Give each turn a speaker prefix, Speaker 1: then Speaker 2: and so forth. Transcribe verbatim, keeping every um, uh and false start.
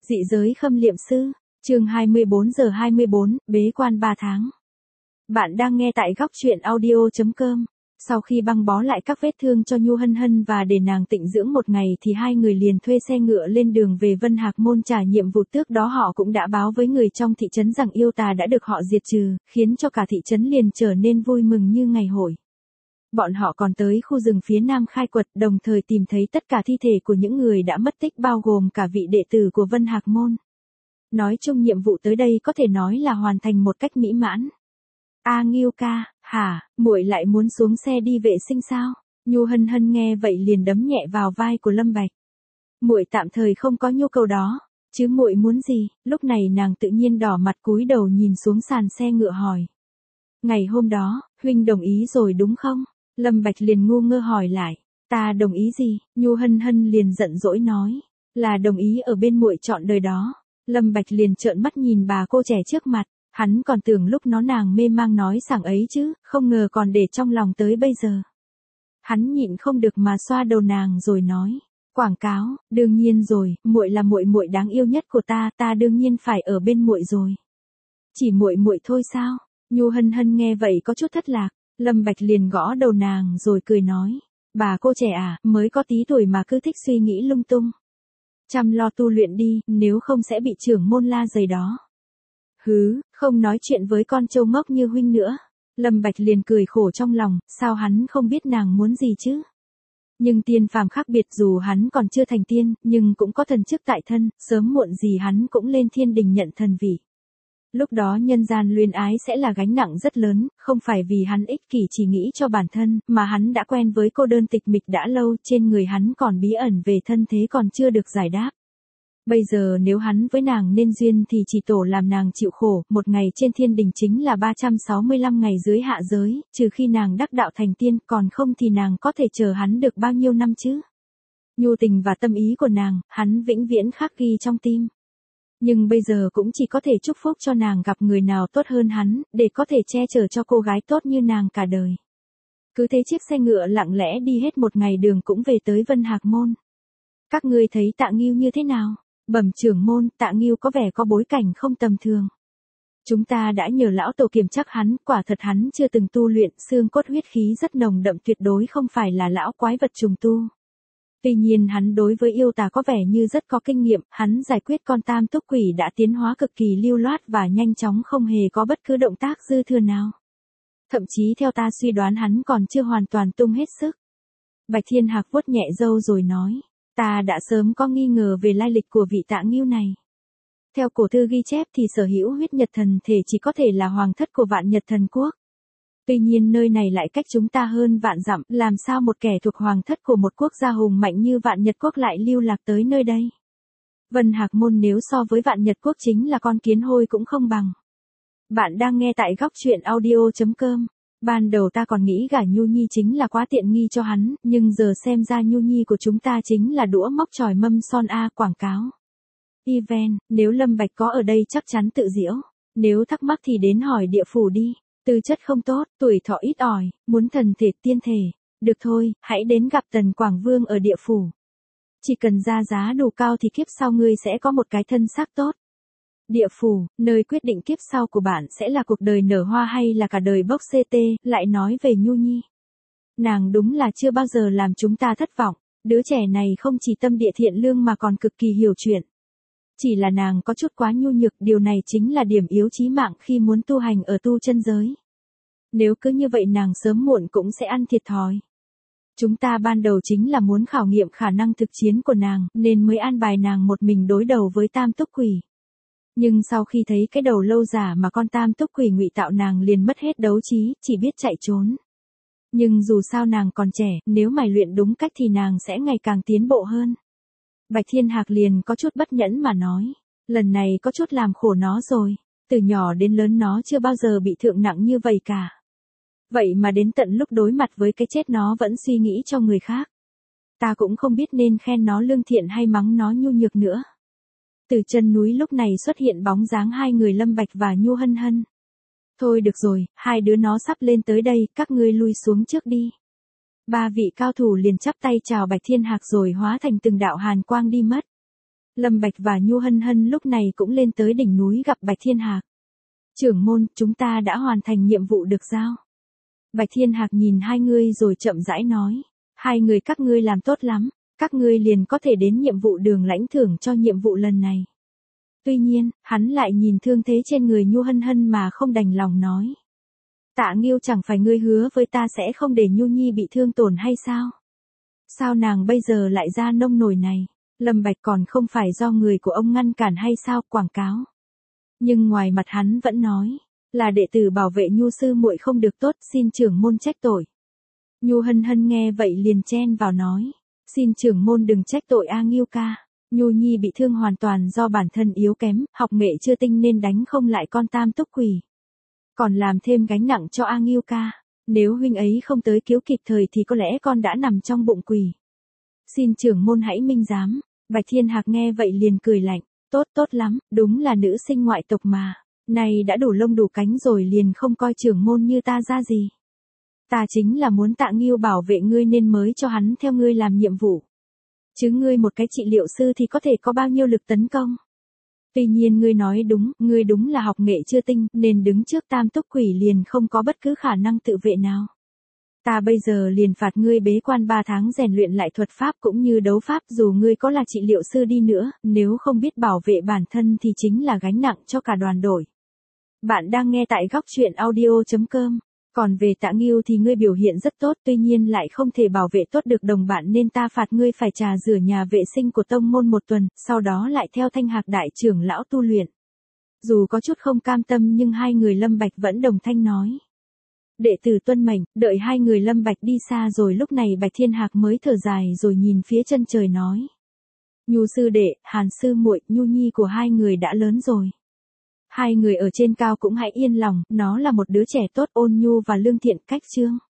Speaker 1: Dị giới khâm liệm sư, chương hai mươi bốn giờ hai mươi bốn, bế quan ba tháng. Bạn đang nghe tại góc truyện audio chấm com. Sau khi băng bó lại các vết thương cho Nhu Hân Hân và để nàng tịnh dưỡng một ngày thì hai người liền thuê xe ngựa lên đường về Vân Hạc Môn trả nhiệm vụ. Trước đó họ cũng đã báo với người trong thị trấn rằng yêu tà đã được họ diệt trừ, khiến cho cả thị trấn liền trở nên vui mừng như ngày hội. Bọn họ còn tới khu rừng phía nam khai quật, đồng thời tìm thấy tất cả thi thể của những người đã mất tích, bao gồm cả vị đệ tử của Vân Hạc Môn. Nói chung nhiệm vụ tới đây có thể nói là hoàn thành một cách mỹ mãn. A Ngưu ca, hả, muội lại muốn xuống xe đi vệ sinh sao? Nhu Hân Hân nghe vậy liền đấm nhẹ vào vai của Lâm Bạch. Muội tạm thời không có nhu cầu đó, chứ muội muốn gì? Lúc này nàng tự nhiên đỏ mặt cúi đầu nhìn xuống sàn xe ngựa hỏi. Ngày hôm đó, huynh đồng ý rồi đúng không? Lâm Bạch liền ngu ngơ hỏi lại. Ta đồng ý gì? Nhu Hân Hân liền giận dỗi nói. Là đồng ý ở bên muội trọn đời đó. Lâm Bạch liền trợn mắt nhìn bà cô trẻ trước mặt. Hắn còn tưởng lúc nó nàng mê mang nói sảng ấy chứ, không ngờ còn để trong lòng tới bây giờ. Hắn nhịn không được mà xoa đầu nàng rồi nói. Quảng cáo, đương nhiên rồi, muội là muội muội đáng yêu nhất của ta, ta đương nhiên phải ở bên muội rồi. Chỉ muội muội thôi sao? Nhu Hân Hân nghe vậy có chút thất lạc. Lâm Bạch liền gõ đầu nàng rồi cười nói. Bà cô trẻ à, mới có tí tuổi mà cứ thích suy nghĩ lung tung. Chăm lo tu luyện đi, nếu không sẽ bị trưởng môn la giày đó. Hứ, không nói chuyện với con trâu ngốc như huynh nữa. Lâm Bạch liền cười khổ trong lòng, sao hắn không biết nàng muốn gì chứ? Nhưng tiên phàm khác biệt, dù hắn còn chưa thành tiên, nhưng cũng có thần chức tại thân, sớm muộn gì hắn cũng lên thiên đình nhận thần vị. Lúc đó nhân gian luyến ái sẽ là gánh nặng rất lớn, không phải vì hắn ích kỷ chỉ nghĩ cho bản thân, mà hắn đã quen với cô đơn tịch mịch đã lâu, trên người hắn còn bí ẩn về thân thế còn chưa được giải đáp. Bây giờ nếu hắn với nàng nên duyên thì chỉ tổ làm nàng chịu khổ, một ngày trên thiên đình chính là ba trăm sáu mươi lăm ngày dưới hạ giới, trừ khi nàng đắc đạo thành tiên, còn không thì nàng có thể chờ hắn được bao nhiêu năm chứ? Nhu tình và tâm ý của nàng, hắn vĩnh viễn khắc ghi trong tim. Nhưng bây giờ cũng chỉ có thể chúc phúc cho nàng gặp người nào tốt hơn hắn, để có thể che chở cho cô gái tốt như nàng cả đời. Cứ thế chiếc xe ngựa lặng lẽ đi hết một ngày đường cũng về tới Vân Hạc Môn. Các ngươi thấy Tạ Ngưu như thế nào? Bẩm trưởng môn, Tạ Ngưu có vẻ có bối cảnh không tầm thường. Chúng ta đã nhờ lão tổ kiểm chắc hắn, quả thật hắn chưa từng tu luyện, xương cốt huyết khí rất nồng đậm, tuyệt đối không phải là lão quái vật trùng tu. Tuy nhiên hắn đối với yêu tà có vẻ như rất có kinh nghiệm, hắn giải quyết con tam túc quỷ đã tiến hóa cực kỳ lưu loát và nhanh chóng, không hề có bất cứ động tác dư thừa nào. Thậm chí theo ta suy đoán hắn còn chưa hoàn toàn tung hết sức. Bạch Thiên Hạc vuốt nhẹ râu rồi nói, ta đã sớm có nghi ngờ về lai lịch của vị Tạ Ngưu này. Theo cổ thư ghi chép thì sở hữu huyết nhật thần thể chỉ có thể là hoàng thất của Vạn Nhật Thần Quốc. Tuy nhiên nơi này lại cách chúng ta hơn vạn dặm, làm sao một kẻ thuộc hoàng thất của một quốc gia hùng mạnh như Vạn Nhật Quốc lại lưu lạc tới nơi đây? Vân Hạc Môn nếu so với Vạn Nhật Quốc chính là con kiến hôi cũng không bằng. Bạn đang nghe tại góc truyện audio chấm com. Ban đầu ta còn nghĩ gả Nhu Nhi chính là quá tiện nghi cho hắn, nhưng giờ xem ra Nhu Nhi của chúng ta chính là đũa móc chòi mâm son a. Quảng cáo. Event, nếu Lâm Bạch có ở đây chắc chắn tự diễu. Nếu thắc mắc thì đến hỏi địa phủ đi. Tư chất không tốt, tuổi thọ ít ỏi, muốn thần thể tiên thể. Được thôi, hãy đến gặp Tần Quảng Vương ở địa phủ. Chỉ cần ra giá đủ cao thì kiếp sau ngươi sẽ có một cái thân xác tốt. Địa phủ, nơi quyết định kiếp sau của bạn sẽ là cuộc đời nở hoa hay là cả đời bốc xê tê, lại nói về Nhu Nhi. Nàng đúng là chưa bao giờ làm chúng ta thất vọng, đứa trẻ này không chỉ tâm địa thiện lương mà còn cực kỳ hiểu chuyện. Chỉ là nàng có chút quá nhu nhược, điều này chính là điểm yếu chí mạng khi muốn tu hành ở tu chân giới. Nếu cứ như vậy nàng sớm muộn cũng sẽ ăn thiệt thòi. Chúng ta ban đầu chính là muốn khảo nghiệm khả năng thực chiến của nàng, nên mới an bài nàng một mình đối đầu với tam túc quỷ. Nhưng sau khi thấy cái đầu lâu giả mà con tam túc quỷ ngụy tạo, nàng liền mất hết đấu trí, chỉ biết chạy trốn. Nhưng dù sao nàng còn trẻ, nếu mài luyện đúng cách thì nàng sẽ ngày càng tiến bộ hơn. Bạch Thiên Hạc liền có chút bất nhẫn mà nói, lần này có chút làm khổ nó rồi, từ nhỏ đến lớn nó chưa bao giờ bị thượng nặng như vậy cả. Vậy mà đến tận lúc đối mặt với cái chết nó vẫn suy nghĩ cho người khác. Ta cũng không biết nên khen nó lương thiện hay mắng nó nhu nhược nữa. Từ chân núi lúc này xuất hiện bóng dáng hai người Lâm Bạch và Nhu Hân Hân. Thôi được rồi, hai đứa nó sắp lên tới đây, các ngươi lui xuống trước đi. Ba vị cao thủ liền chắp tay chào Bạch Thiên Hạc rồi hóa thành từng đạo hàn quang đi mất. Lâm Bạch và Nhu Hân Hân lúc này cũng lên tới đỉnh núi gặp Bạch Thiên Hạc. Trưởng môn, chúng ta đã hoàn thành nhiệm vụ được giao. Bạch Thiên Hạc nhìn hai người rồi chậm rãi nói. Hai người các ngươi làm tốt lắm, các ngươi liền có thể đến nhiệm vụ đường lãnh thưởng cho nhiệm vụ lần này. Tuy nhiên, hắn lại nhìn thương thế trên người Nhu Hân Hân mà không đành lòng nói. Tạ Nghiêu chẳng phải ngươi hứa với ta sẽ không để Nhu Nhi bị thương tổn hay sao? Sao nàng bây giờ lại ra nông nổi này? Lâm Bạch còn không phải do người của ông ngăn cản hay sao, quảng cáo. Nhưng ngoài mặt hắn vẫn nói, là đệ tử bảo vệ Nhu sư muội không được tốt, xin trưởng môn trách tội. Nhu Hân Hân nghe vậy liền chen vào nói, xin trưởng môn đừng trách tội A Nghiêu ca. Nhu Nhi bị thương hoàn toàn do bản thân yếu kém, học nghệ chưa tinh nên đánh không lại con tam túc quỷ. Còn làm thêm gánh nặng cho A Nghiêu ca. Nếu huynh ấy không tới cứu kịp thời thì có lẽ con đã nằm trong bụng quỷ. Xin trưởng môn hãy minh giám. Bạch Thiên Hạc nghe vậy liền cười lạnh. Tốt tốt lắm, đúng là nữ sinh ngoại tộc mà. Này đã đủ lông đủ cánh rồi liền không coi trưởng môn như ta ra gì. Ta chính là muốn Tạ Nghiêu bảo vệ ngươi nên mới cho hắn theo ngươi làm nhiệm vụ. Chứ ngươi một cái trị liệu sư thì có thể có bao nhiêu lực tấn công. Tuy nhiên ngươi nói đúng, ngươi đúng là học nghệ chưa tinh, nên đứng trước tam túc quỷ liền không có bất cứ khả năng tự vệ nào. Ta bây giờ liền phạt ngươi bế quan ba tháng rèn luyện lại thuật pháp cũng như đấu pháp, dù ngươi có là trị liệu sư đi nữa, nếu không biết bảo vệ bản thân thì chính là gánh nặng cho cả đoàn đội. Bạn đang nghe tại góc truyện audio chấm com. Còn về Tạ Nghiêu thì ngươi biểu hiện rất tốt, tuy nhiên lại không thể bảo vệ tốt được đồng bạn nên ta phạt ngươi phải trà rửa nhà vệ sinh của tông môn một tuần, sau đó lại theo Thanh Hạc đại trưởng lão tu luyện. Dù có chút không cam tâm nhưng hai người Lâm Bạch vẫn đồng thanh nói. Đệ tử tuân mệnh. Đợi hai người Lâm Bạch đi xa rồi lúc này Bạch Thiên Hạc mới thở dài rồi nhìn phía chân trời nói. Nhu sư đệ, Hàn sư muội, Nhu Nhi của hai người đã lớn rồi. Hai người ở trên cao cũng hãy yên lòng, nó là một đứa trẻ tốt, ôn nhu và lương thiện, cách chương.